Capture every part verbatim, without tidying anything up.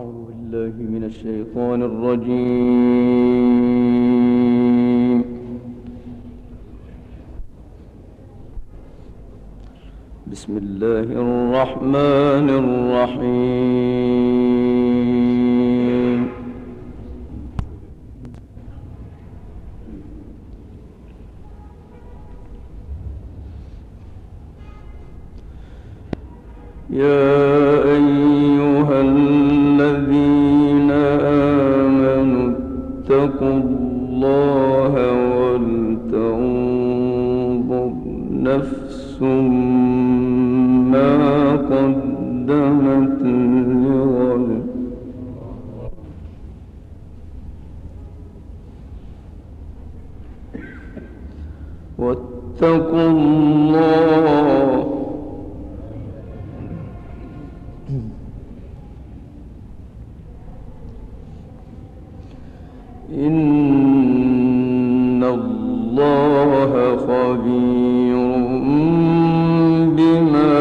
بالله من الشيطان الرجيم. بسم الله الرحمن الرحيم. يا أيها الذين آمنوا اتقوا الله ولتنظر نفس ما قدمت لغد واتقوا الله إن الله خبير بما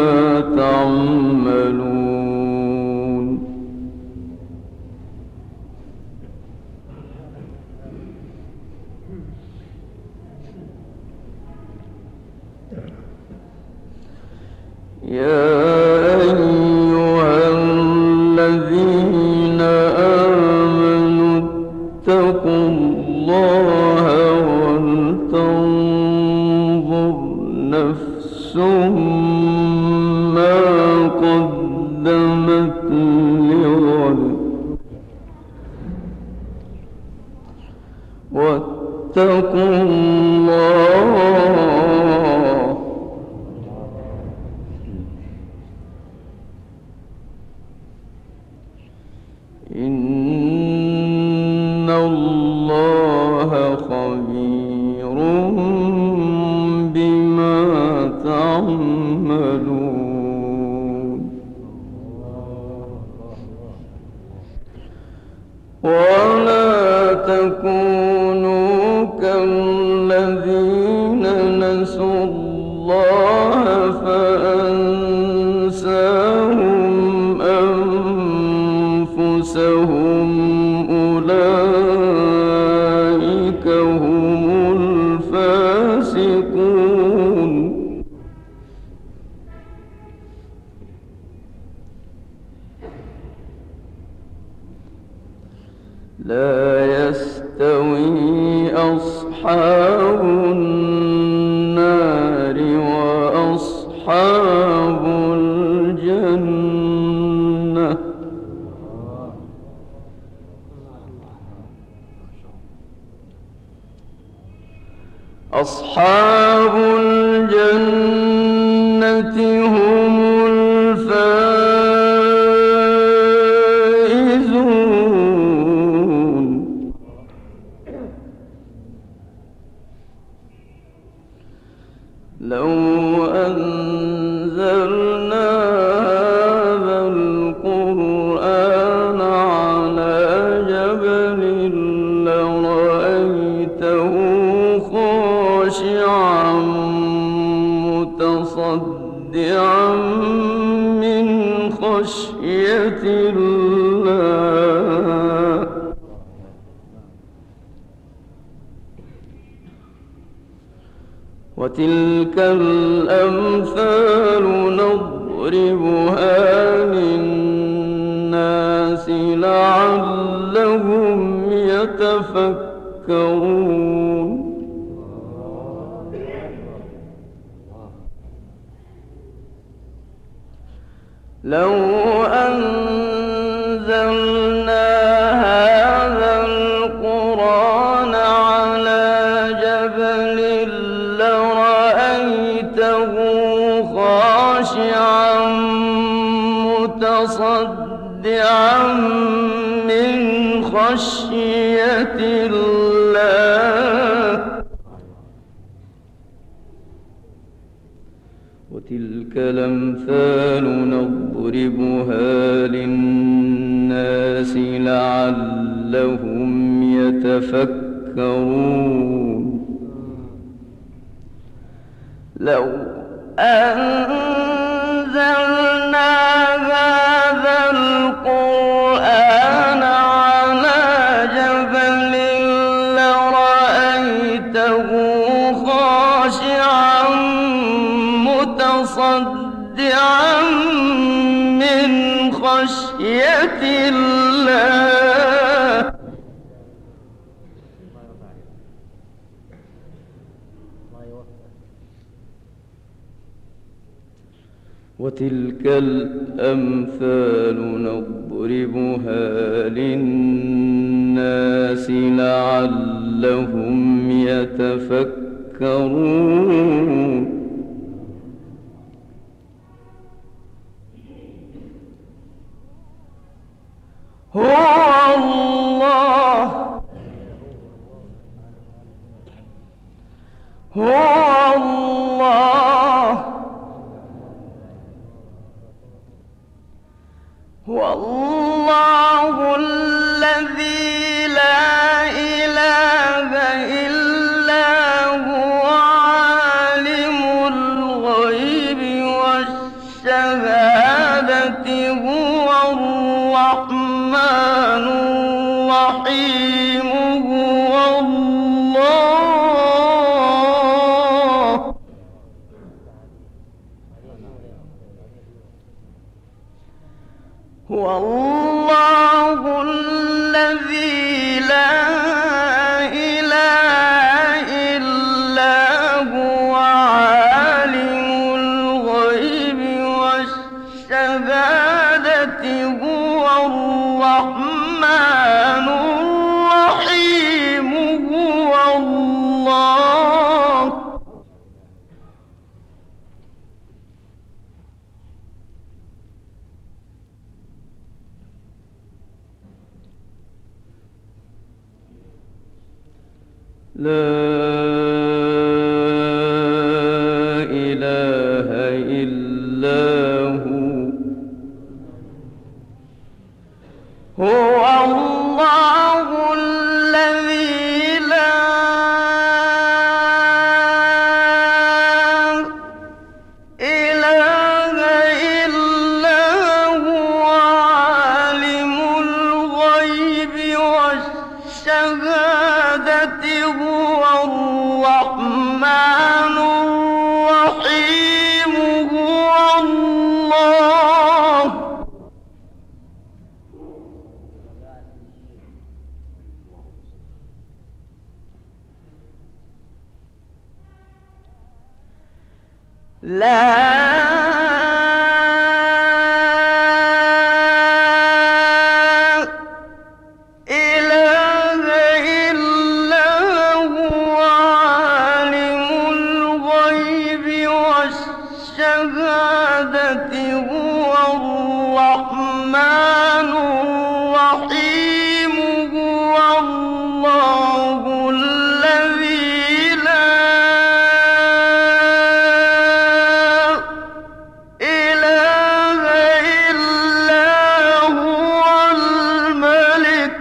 تعملون. يا أيها الذين آمنوا اتقوا الله ولتنظر نفس ما قدمت لغد واتقوا الله إن الله خبير بما تعملون. ولا تكونوا كالذين نسوا الله فأنساهم أنفسهم أولئك هم الفاسقون. لا يستوي أصحاب النار وأصحاب الجنة أصحاب الجنة هم الفائزون. لو أنزلنا هذا القرآن على جبل لرأيته خاشعا متصدعا من خشية الله. وتلك الأمثال نضربها للناس لعلهم يتفكرون. لو أنزلنا هذا القرآن على جبل لرأيته خاشعا متصدعا من خشية الله. وتلك الأمثال نضربها للناس لعلهم يتفكرون. لو أنزلنا هذا القرآن خشية الله وتلك الأمثال نضربها للناس لعلهم يتفكرون هو الله هو الله هو الله الذي لا إله إلا هو عالم الغيب والشهادة هو الرحمن الرحيم هو الله هو الله الذي لا إله إلا هو عالم الغيب والشهادة هو الرحمن الرحيم هو الله لا إله إلا هو هو الله الذي لا إله إلا هو عالم الغيب والشهادة هو الرحمن الرحيم هو الله لا إله إلا هو عالم الغيب والشهادة هو الرحمن الرحيم هو الله الذي لا إله إلا هو الملك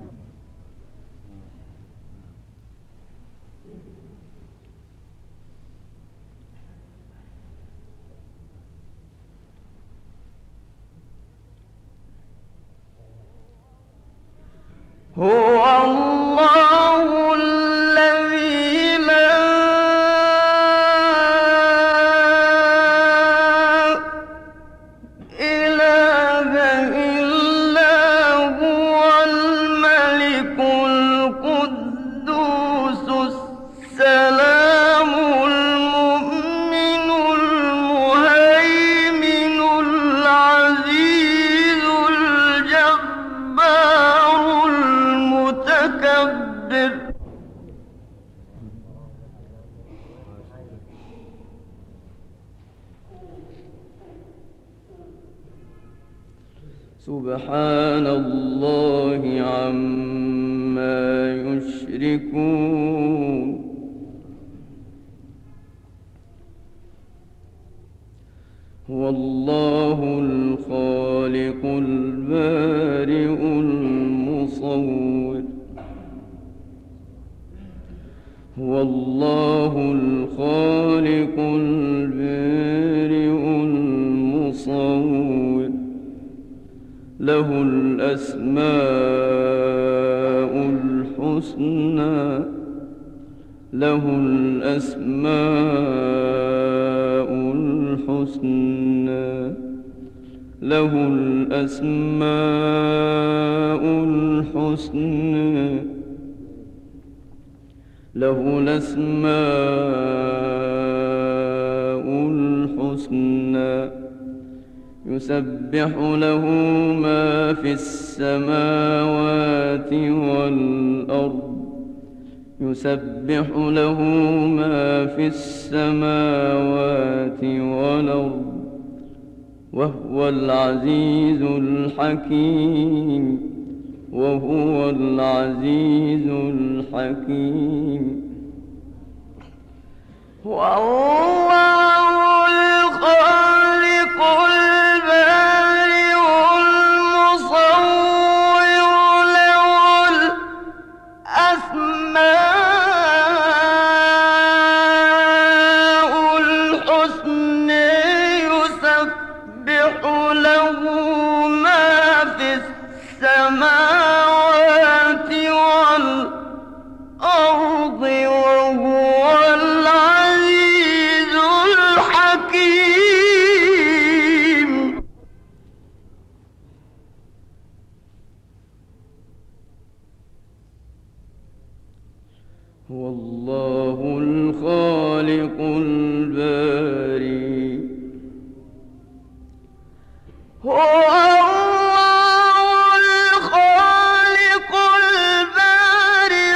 هو الله الذي لا إله إلا هو الملك القدوس السلام المؤمن المهيمن العزيز الجبار المتكبر سبحان الله عما يشركون هو الله الخالق البارئ المصور هو الله الخالق البارئ المصور له الأسماء الحسنى له الأسماء الحسنى له الأسماء الحسنى له الأسماء الحسنى يسبح له ما في السماوات والأرض يسبح له ما في السماوات والأرض وهو العزيز الحكيم وهو العزيز الحكيم والله الخالق البارئ المصور له الأسماء الحسنى يسبح له ما في السماوات والأرض وهو العزيز الحكيم هو الله الخالق البارئ هو الله الخالق البارئ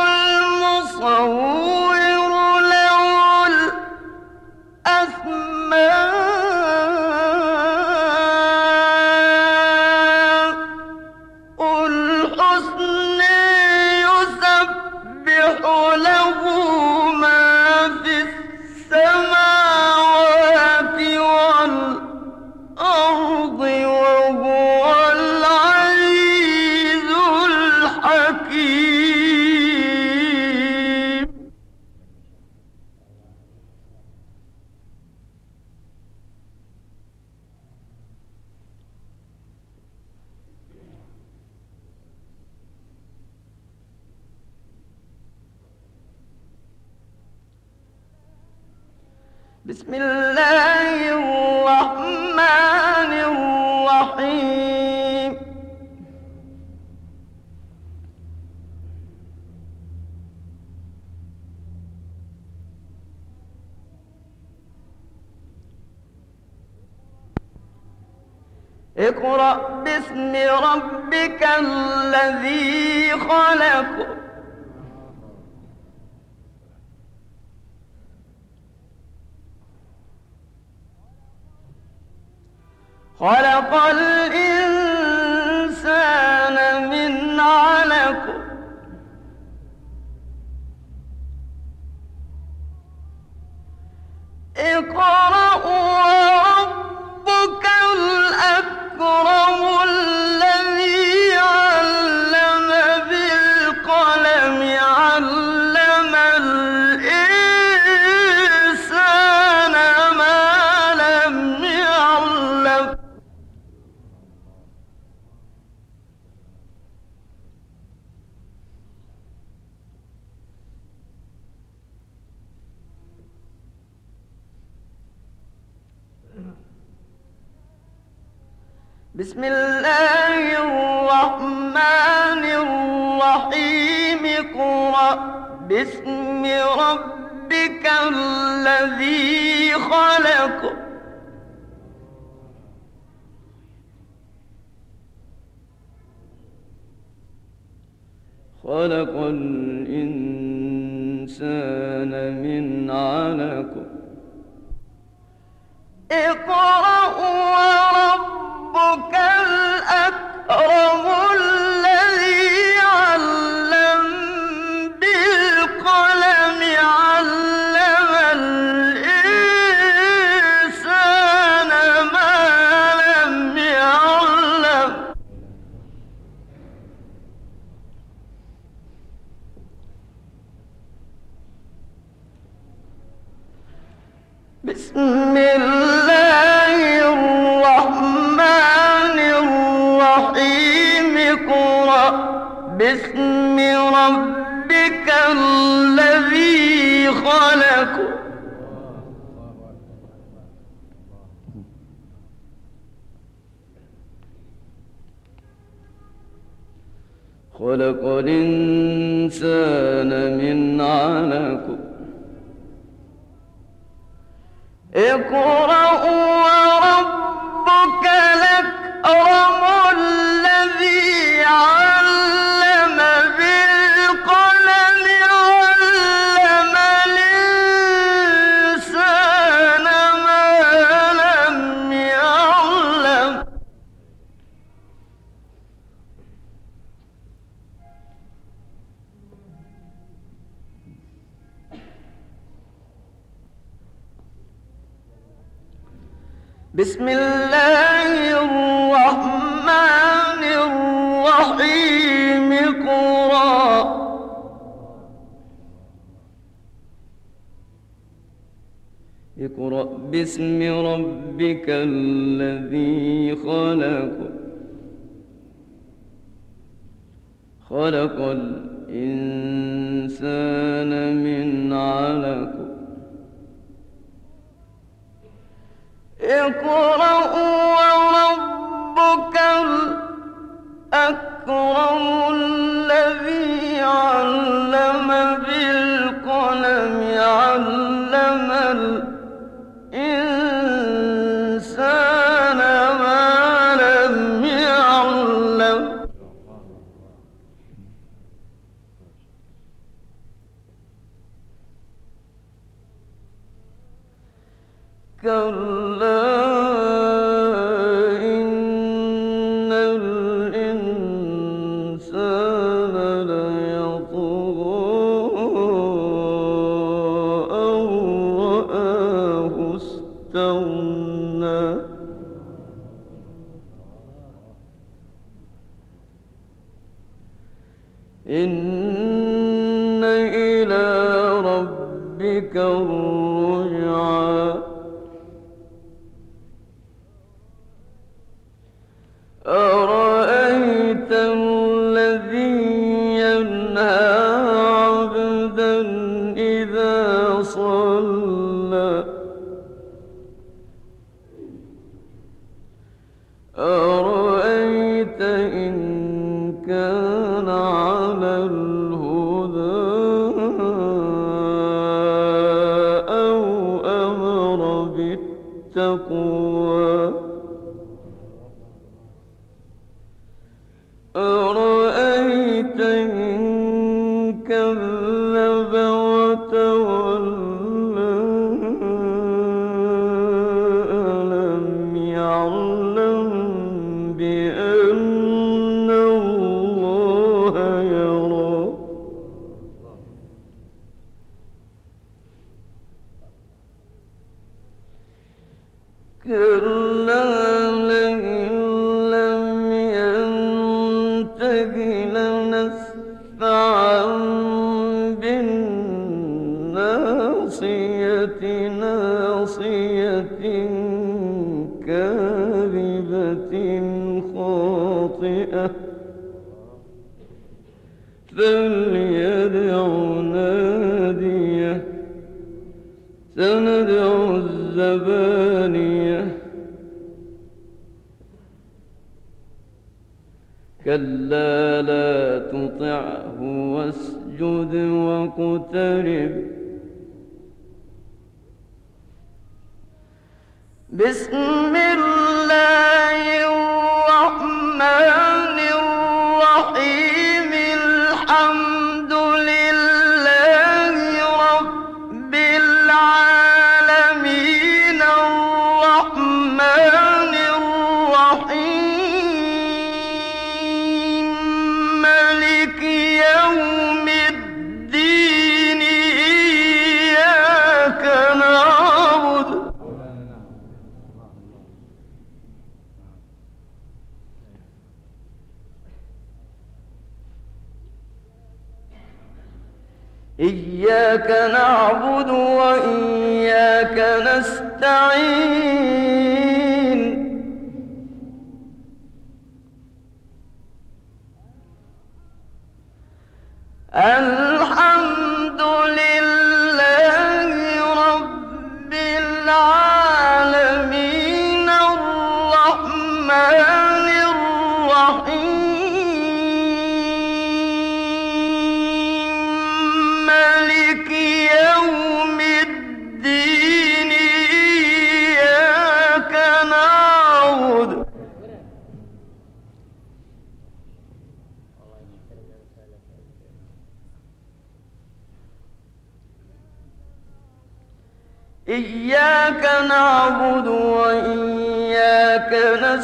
المصور له الأسماء الحسنى يسبح له ما في السماوات والأرض وهو العزيز الحكيم بسم الله الرحمن الرحيم اقرأ باسم ربك الذي خلق خلق الإنسان من علق اقرأ وربك الأكرم الذي علم بالقلم علم الإنسان ما لم يعلم بسم الله الرحمن الرحيم اقرأ باسم ربك الذي خلق خلق الإنسان من علق اقرأ وربك الأكرم الذي علم بالقلم علم الإنسان ما لم يعلم بسم الله الرحمن الرحيم اقرأ باسم ربك الذي خلق خلق الإنسان من علق اقرأ وربك الأكرم الذي علم بالقلم علم الإنسان ما لم يعلم بسم الله الرحمن الرحيم اقرأ اقرأ باسم ربك الذي خلق خلق الإنسان من علق اقرأ وربك الأكرم الذي علم بالقلم علم الإنسان ما لم يعلم كلا إن الإنسان ليطغى أن رآه استغنى إن إلى ربك الرجعى أرأيت الذي ينهى عبدا إذا صلى أرأيت إن كان على الهدى أو أمر بالتقوى أرأيت إن كذب وتولى ألم يعلم بأن الله يرى كلا لنسفعا بالناصية ناصية كاذبة خاطئة فليدع ناديه سندع الزبانية كلا لا تطعه واسجد واقترب بسم الله الرحمن الرحيم الحمد لله رب العالمين الرحمن الرحيم مالك يوم الدين إياك نعبد إياك نعبد وإياك نستعين الحمد لله رب العالمين الرحمن الرحيم إياك نعبد وإياك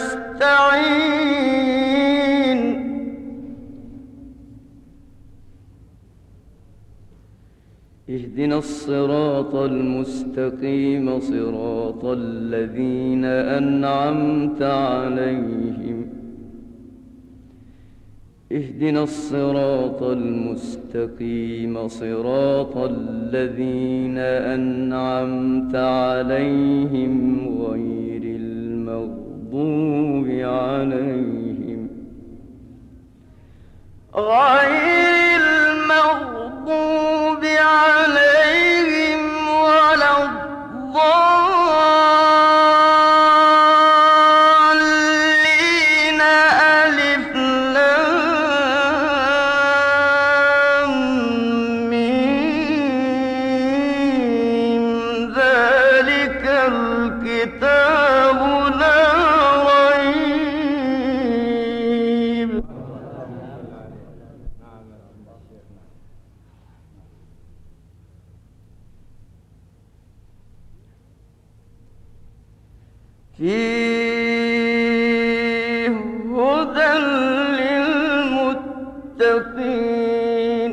نستعين اهدنا الصراط المستقيم صراط الذين أنعمت عليهم اهدنا الصراط المستقيم صراط الذين أنعمت عليهم غير المغضوب عليهم غير المغضوب عليهم ولا الضالين ألف لام ميم ذلك الكتاب لا ريب فيه هدى للمتقين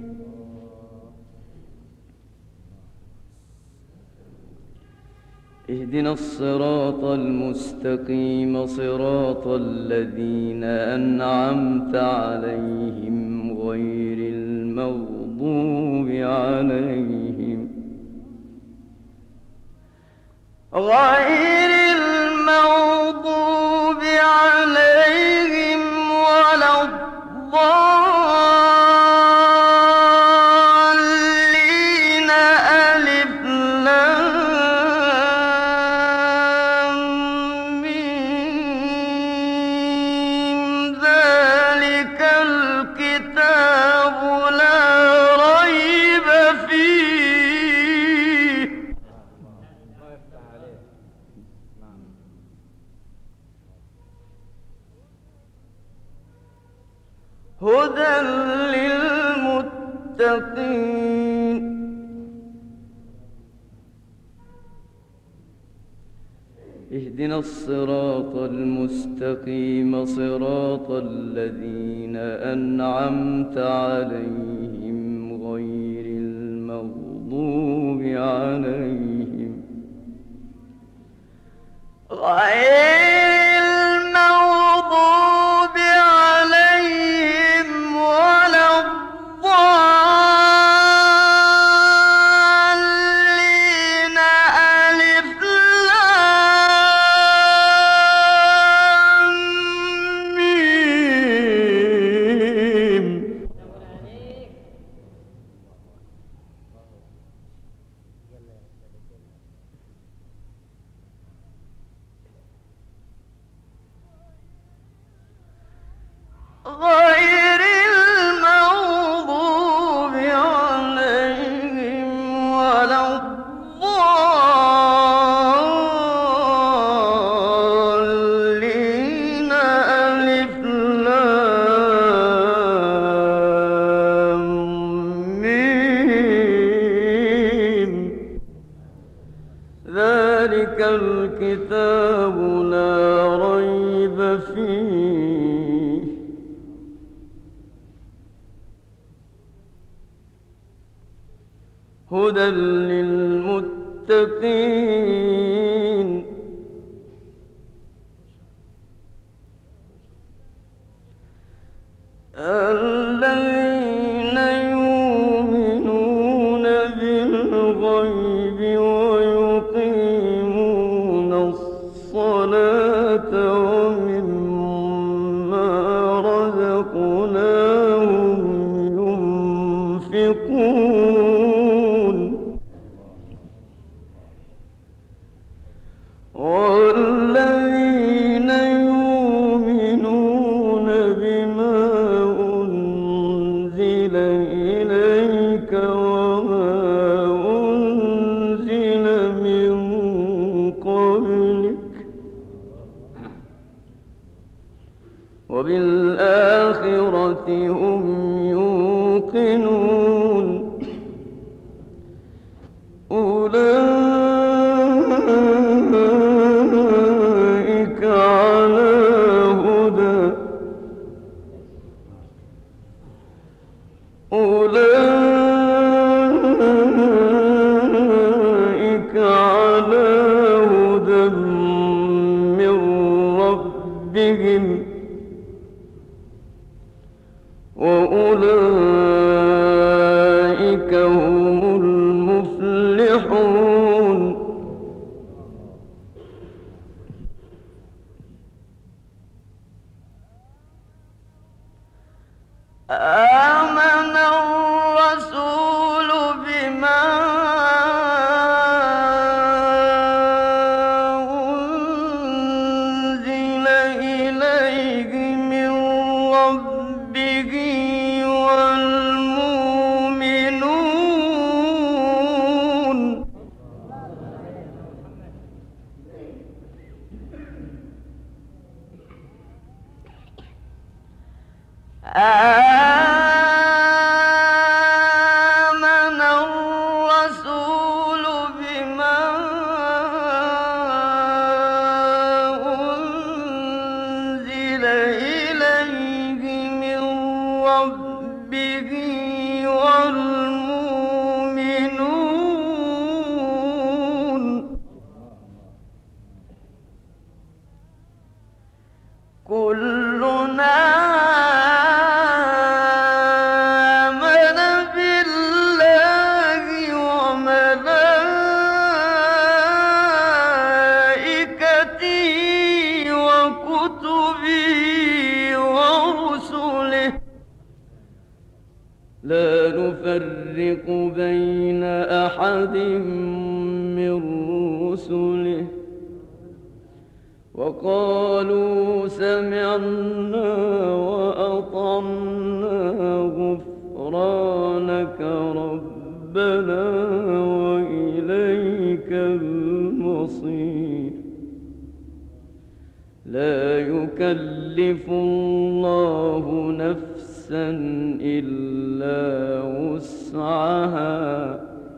اهدنا الصراط المستقيم صراط الذين أنعمت عليهم غير المغضوب عليهم غير المغضوب عليهم ولا الضالين ألف لام ميم ذلك الكتاب لا ريب فيه هدى للمتقين اهدنا الصراط المستقيم صراط الذين أنعمت عليهم غير المغضوب عليهم غير المغضوب عليهم ولا الضالين ألف لام ميم غير المغضوب عليهم ولا الضالين ألف لام ميم ذلك الكتاب لا ريب فيه هدى للمتقين الذين يؤمنون بالغيب ويقيمون الصلاة ومما رزقناهم ينفقون والذين يؤمنون بما وبالآخرة هم يوقنون أولئك على هدى أولئك على هدى من ربهم وأولئك هم المفلحون آمن الرسول بما أنزل إليه من ربه والمؤمنون آمن الرسول بما أنزل إليه من ربه والمؤمنون كلنا آمن بالله وملائكته وكتبه ورسله لا نفرق بين أحد من رسله وقالوا سمعنا وأطعنا غفرانك ربنا وإليك المصير لا يكلف الله نفسا إلا وسعها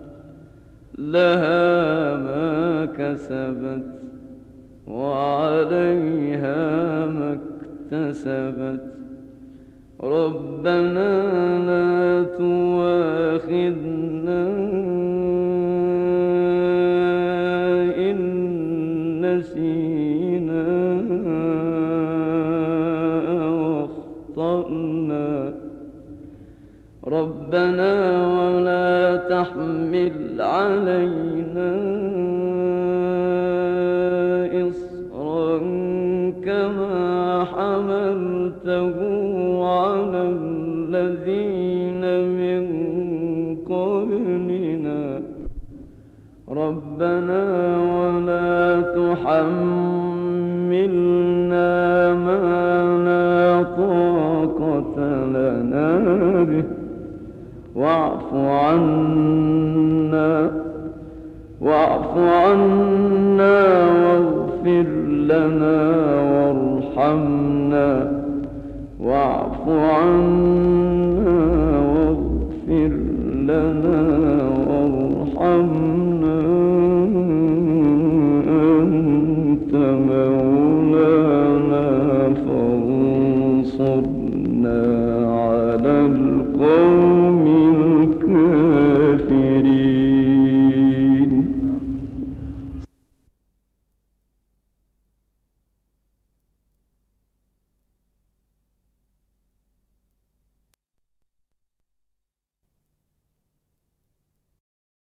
لها ما كسبت وعليها ما اكتسبت ربنا لا تؤاخذنا إن نسينا أو أخطأنا ربنا ولا تحمل علينا كما حملته على الذين من قبلنا ربنا ولا تحملنا ما لا طاقة لنا به واعف عنا واعف عنا واغفر لنا وارحمنا واعف عنا